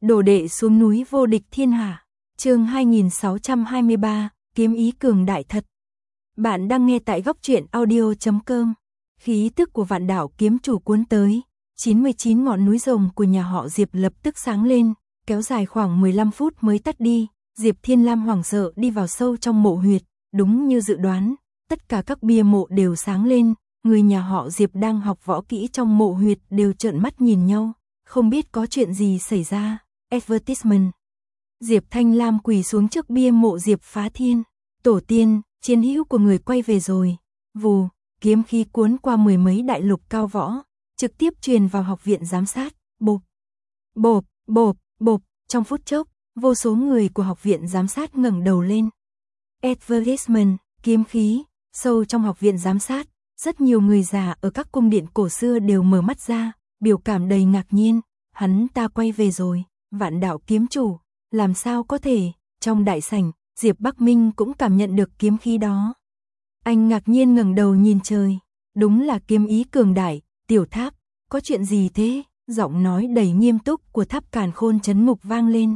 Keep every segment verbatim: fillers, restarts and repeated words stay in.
Đồ đệ xuống núi vô địch thiên hạ. Chương hai nghìn sáu trăm hai mươi ba, kiếm ý cường đại thật. Bạn đang nghe tại góc truyện audio chấm com. Khí tức của vạn đạo kiếm chủ cuốn tới, chín mươi chín ngọn núi rồng của nhà họ Diệp lập tức sáng lên, kéo dài khoảng mười lăm phút mới tắt đi. Diệp Thiên Lam hoảng sợ đi vào sâu trong mộ huyệt, đúng như dự đoán, tất cả các bia mộ đều sáng lên, người nhà họ Diệp đang học võ kỹ trong mộ huyệt đều trợn mắt nhìn nhau, không biết có chuyện gì xảy ra. Advertisement. Diệp Thanh Lam quỳ xuống trước bia mộ Diệp Phá Thiên, tổ tiên, chiến hữu của người quay về rồi. Vù, kiếm khí cuốn qua mười mấy đại lục cao võ, trực tiếp truyền vào học viện giám sát. Bộp, bộp, bộp, bộp, trong phút chốc, vô số người của học viện giám sát ngẩng đầu lên. Advertisement, kiếm khí, sâu trong học viện giám sát, rất nhiều người già ở các cung điện cổ xưa đều mở mắt ra, biểu cảm đầy ngạc nhiên, hắn ta quay về rồi, vạn đạo kiếm chủ, làm sao có thể. Trong đại sảnh, Diệp Bắc Minh cũng cảm nhận được kiếm khí đó. Anh ngạc nhiên ngẩng đầu nhìn trời, đúng là kiếm ý cường đại. Tiểu Tháp, có chuyện gì thế? Giọng nói đầy nghiêm túc của Tháp Càn Khôn Chấn Ngục vang lên.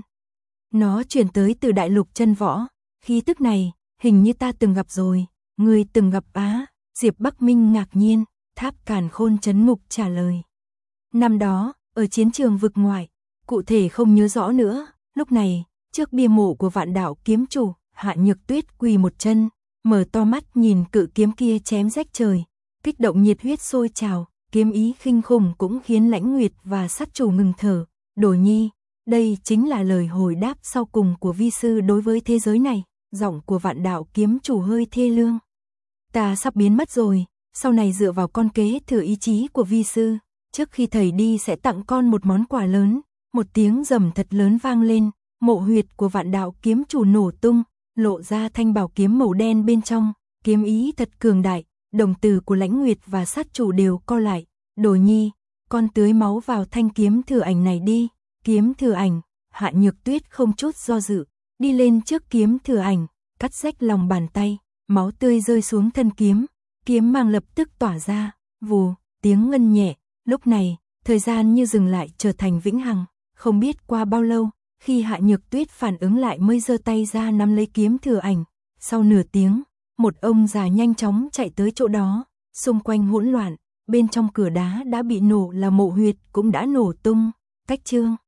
Nó truyền tới từ đại lục chân võ, khí tức này, hình như ta từng gặp rồi, người từng gặp á? Diệp Bắc Minh ngạc nhiên, Tháp Càn Khôn Chấn Ngục trả lời. Năm đó, ở chiến trường vực ngoại, cụ thể không nhớ rõ nữa, lúc này, trước bia mộ của vạn đạo kiếm chủ, Hạ Nhược Tuyết quỳ một chân, mở to mắt nhìn cự kiếm kia chém rách trời, kích động nhiệt huyết sôi trào, kiếm ý khinh khủng cũng khiến Lãnh Nguyệt và sát chủ ngừng thở. Đồ nhi, đây chính là lời hồi đáp sau cùng của vi sư đối với thế giới này. Giọng của vạn đạo kiếm chủ hơi thê lương. Ta sắp biến mất rồi, sau này dựa vào con kế thừa ý chí của vi sư, trước khi thầy đi sẽ tặng con một món quà lớn. Một tiếng rầm thật lớn vang lên, mộ huyệt của vạn đạo kiếm chủ nổ tung, lộ ra thanh bảo kiếm màu đen bên trong, kiếm ý thật cường đại. Đồng tử của Lãnh Nguyệt và sát chủ đều co lại. Đồ nhi, con tưới máu vào thanh kiếm thừa ảnh này đi. Kiếm thừa ảnh, Hạ Nhược Tuyết không chút do dự, đi lên trước kiếm thừa ảnh, cắt rách lòng bàn tay, máu tươi rơi xuống thân kiếm, kiếm mang lập tức tỏa ra, vù, tiếng ngân nhẹ. Lúc này, thời gian như dừng lại trở thành vĩnh hằng, không biết qua bao lâu, khi Hạ Nhược Tuyết phản ứng lại mới giơ tay ra nắm lấy kiếm thừa ảnh. Sau nửa tiếng, một ông già nhanh chóng chạy tới chỗ đó, xung quanh hỗn loạn, bên trong cửa đá đã bị nổ là mộ huyệt cũng đã nổ tung. Cách chương